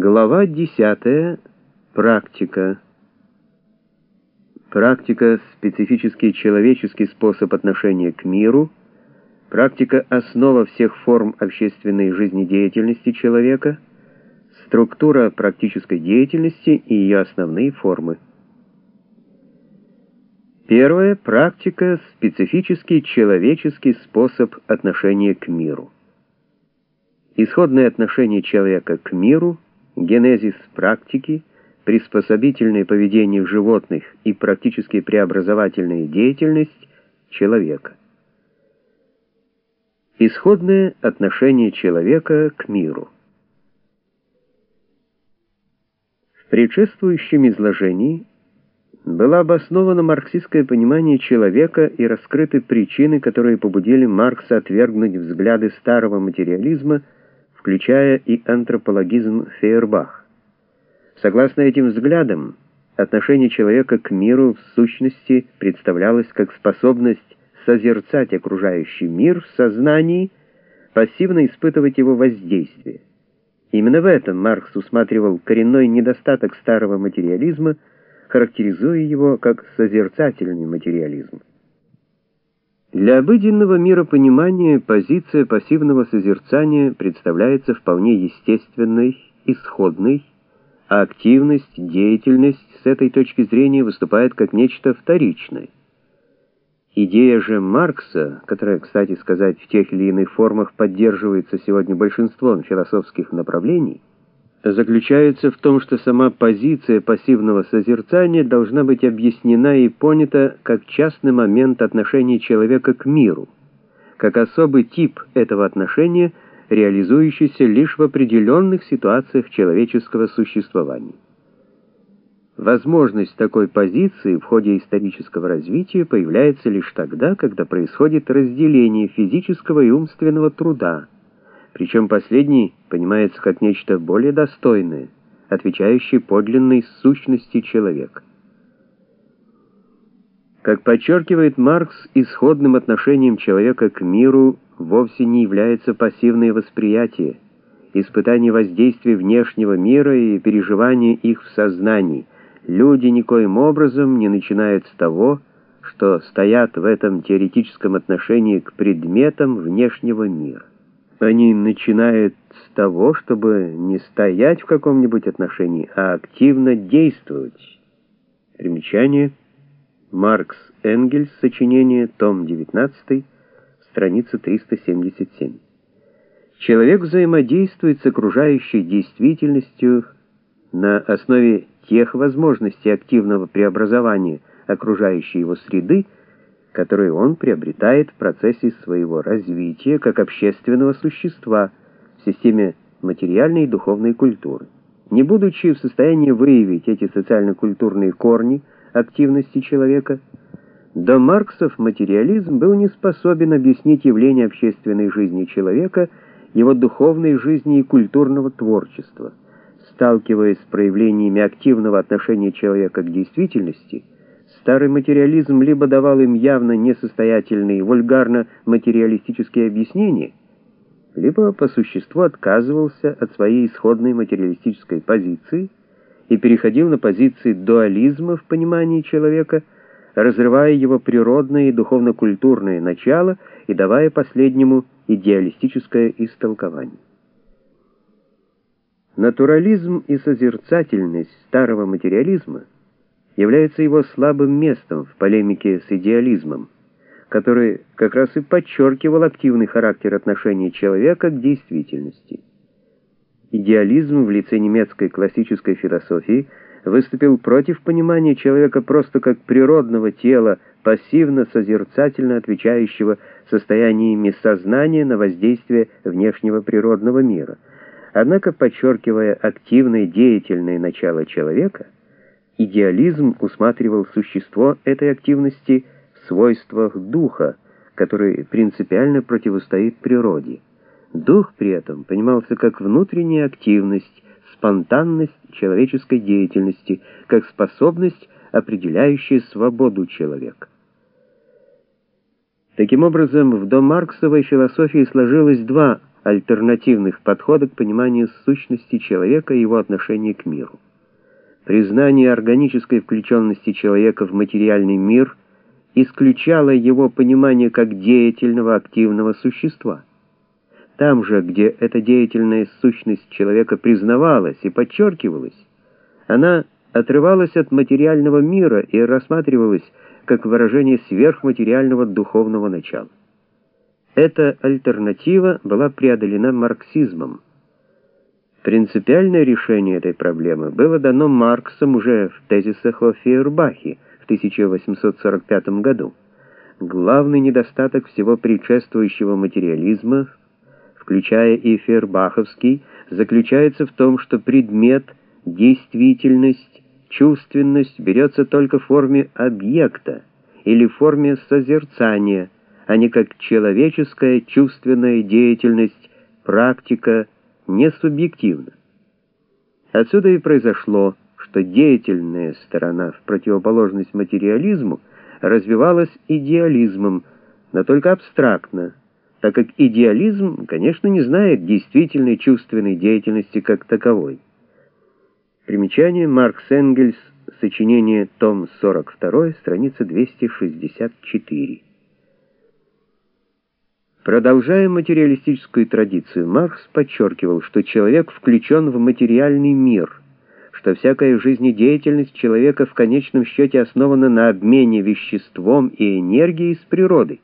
Глава 10. Практика. Практика — специфический человеческий способ отношения к миру. Практика — основа всех форм общественной жизнедеятельности человека. Структура практической деятельности и ее основные формы. Первое. Практика — специфический человеческий способ отношения к миру. Исходное отношение человека к миру, генезис практики, приспособительное поведение животных и практически преобразовательная деятельность человека. Исходное отношение человека к миру. В предшествующем изложении было обосновано марксистское понимание человека и раскрыты причины, которые побудили Маркса отвергнуть взгляды старого материализма, включая и антропологизм Фейербах. Согласно этим взглядам, отношение человека к миру в сущности представлялось как способность созерцать окружающий мир в сознании, пассивно испытывать его воздействие. Именно в этом Маркс усматривал коренной недостаток старого материализма, характеризуя его как созерцательный материализм. Для обыденного миропонимания позиция пассивного созерцания представляется вполне естественной, исходной, а активность, деятельность с этой точки зрения выступает как нечто вторичное. Идея же Маркса, которая, кстати сказать, в тех или иных формах поддерживается сегодня большинством философских направлений, заключается в том, что сама позиция пассивного созерцания должна быть объяснена и понята как частный момент отношения человека к миру, как особый тип этого отношения, реализующийся лишь в определенных ситуациях человеческого существования. Возможность такой позиции в ходе исторического развития появляется лишь тогда, когда происходит разделение физического и умственного труда, причем последний понимается как нечто более достойное, отвечающее подлинной сущности человека. Как подчеркивает Маркс, исходным отношением человека к миру вовсе не является пассивное восприятие, испытание воздействия внешнего мира и переживание их в сознании. Люди никоим образом не начинают с того, что стоят в этом теоретическом отношении к предметам внешнего мира. Они начинают с того, чтобы не стоять в каком-нибудь отношении, а активно действовать. Примечание. Маркс Энгельс. Сочинение. Том 19. Страница 377. Человек взаимодействует с окружающей действительностью на основе тех возможностей активного преобразования окружающей его среды, которые он приобретает в процессе своего развития как общественного существа в системе материальной и духовной культуры. Не будучи в состоянии выявить эти социально-культурные корни активности человека, до Марксов материализм был не способен объяснить явления общественной жизни человека, его духовной жизни и культурного творчества. Сталкиваясь с проявлениями активного отношения человека к действительности, старый материализм либо давал им явно несостоятельные, вульгарно-материалистические объяснения, либо по существу отказывался от своей исходной материалистической позиции и переходил на позиции дуализма в понимании человека, разрывая его природное и духовно-культурное начало и давая последнему идеалистическое истолкование. Натурализм и созерцательность старого материализма является его слабым местом в полемике с идеализмом, который как раз и подчеркивал активный характер отношения человека к действительности. Идеализм в лице немецкой классической философии выступил против понимания человека просто как природного тела, пассивно-созерцательно отвечающего состояниями сознания на воздействие внешнего природного мира. Однако, подчеркивая активное деятельное начало человека, идеализм усматривал существо этой активности в свойствах духа, который принципиально противостоит природе. Дух при этом понимался как внутренняя активность, спонтанность человеческой деятельности, как способность, определяющая свободу человека. Таким образом, в домарксовой философии сложилось два альтернативных подхода к пониманию сущности человека и его отношения к миру. Признание органической включенности человека в материальный мир исключало его понимание как деятельного активного существа. Там же, где эта деятельная сущность человека признавалась и подчеркивалась, она отрывалась от материального мира и рассматривалась как выражение сверхматериального духовного начала. Эта альтернатива была преодолена марксизмом. Принципиальное решение этой проблемы было дано Марксом уже в тезисах о Фейербахе в 1845 году. Главный недостаток всего предшествующего материализма, включая и фейербаховский, заключается в том, что предмет, действительность, чувственность берется только в форме объекта или в форме созерцания, а не как человеческая чувственная деятельность, практика, не субъективна. Отсюда и произошло, что деятельная сторона в противоположность материализму развивалась идеализмом, но только абстрактно, так как идеализм, конечно, не знает действительной чувственной деятельности как таковой. Примечание: Маркс Энгельс, сочинение, том 42, страница 264. Продолжая материалистическую традицию, Маркс подчеркивал, что человек включен в материальный мир, что всякая жизнедеятельность человека в конечном счете основана на обмене веществом и энергией с природой.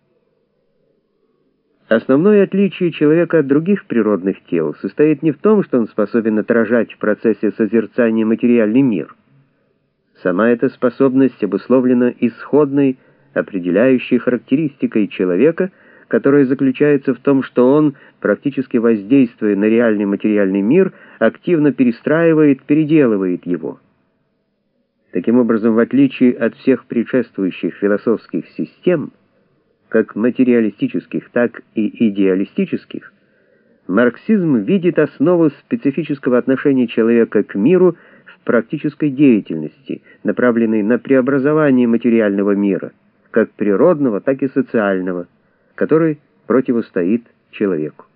Основное отличие человека от других природных тел состоит не в том, что он способен отражать в процессе созерцания материальный мир. Сама эта способность обусловлена исходной, определяющей характеристикой человека, которая заключается в том, что он, практически воздействуя на реальный материальный мир, активно перестраивает, переделывает его. Таким образом, в отличие от всех предшествующих философских систем, как материалистических, так и идеалистических, марксизм видит основу специфического отношения человека к миру в практической деятельности, направленной на преобразование материального мира, как природного, так и социального, который противостоит человеку.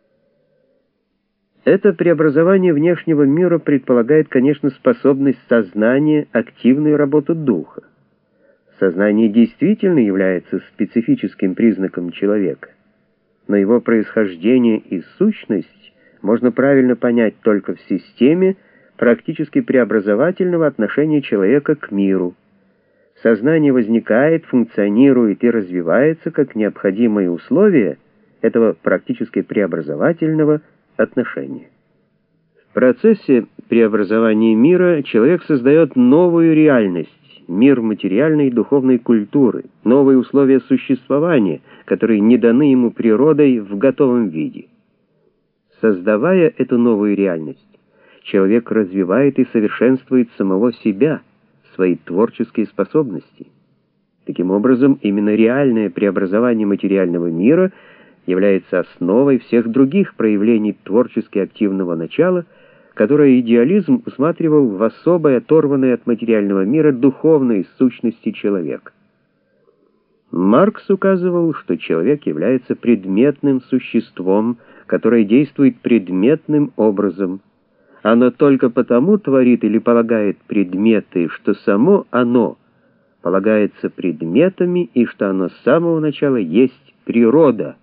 Это преобразование внешнего мира предполагает, конечно, способность сознания, активную работу духа. Сознание действительно является специфическим признаком человека, но его происхождение и сущность можно правильно понять только в системе практически преобразовательного отношения человека к миру. Сознание возникает, функционирует и развивается как необходимые условия этого практически преобразовательного отношения. В процессе преобразования мира человек создает новую реальность, мир материальной и духовной культуры, новые условия существования, которые не даны ему природой в готовом виде. Создавая эту новую реальность, человек развивает и совершенствует самого себя, свои творческие способности. Таким образом, именно реальное преобразование материального мира является основой всех других проявлений творчески активного начала, которое идеализм усматривал в особой, оторванной от материального мира духовной сущности человека. Маркс указывал, что человек является предметным существом, которое действует предметным образом. Оно только потому творит или полагает предметы, что само оно полагается предметами и что оно с самого начала есть природа.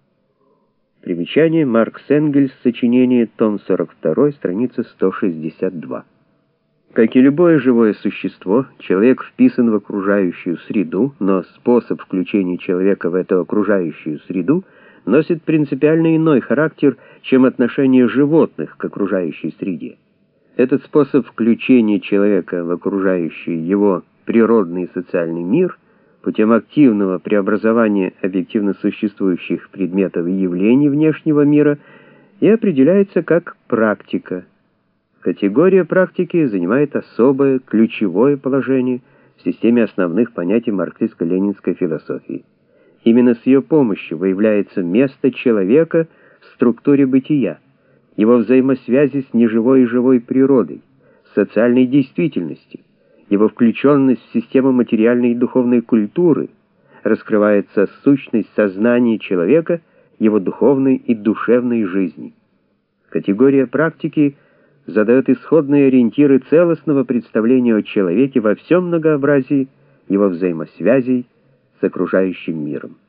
Примечание: Маркс Энгельс, сочинение, том 42, страница 162. Как и любое живое существо, человек вписан в окружающую среду, но способ включения человека в эту окружающую среду носит принципиально иной характер, чем отношение животных к окружающей среде. Этот способ включения человека в окружающий его природный и социальный мир путем активного преобразования объективно существующих предметов и явлений внешнего мира и определяется как практика. Категория практики занимает особое, ключевое положение в системе основных понятий марксистско-ленинской философии. Именно с ее помощью выявляется место человека в структуре бытия, его взаимосвязи с неживой и живой природой, с социальной действительностью, его включенность в систему материальной и духовной культуры, раскрывается сущность сознания человека, его духовной и душевной жизни. Категория практики задает исходные ориентиры целостного представления о человеке во всем многообразии его взаимосвязей с окружающим миром.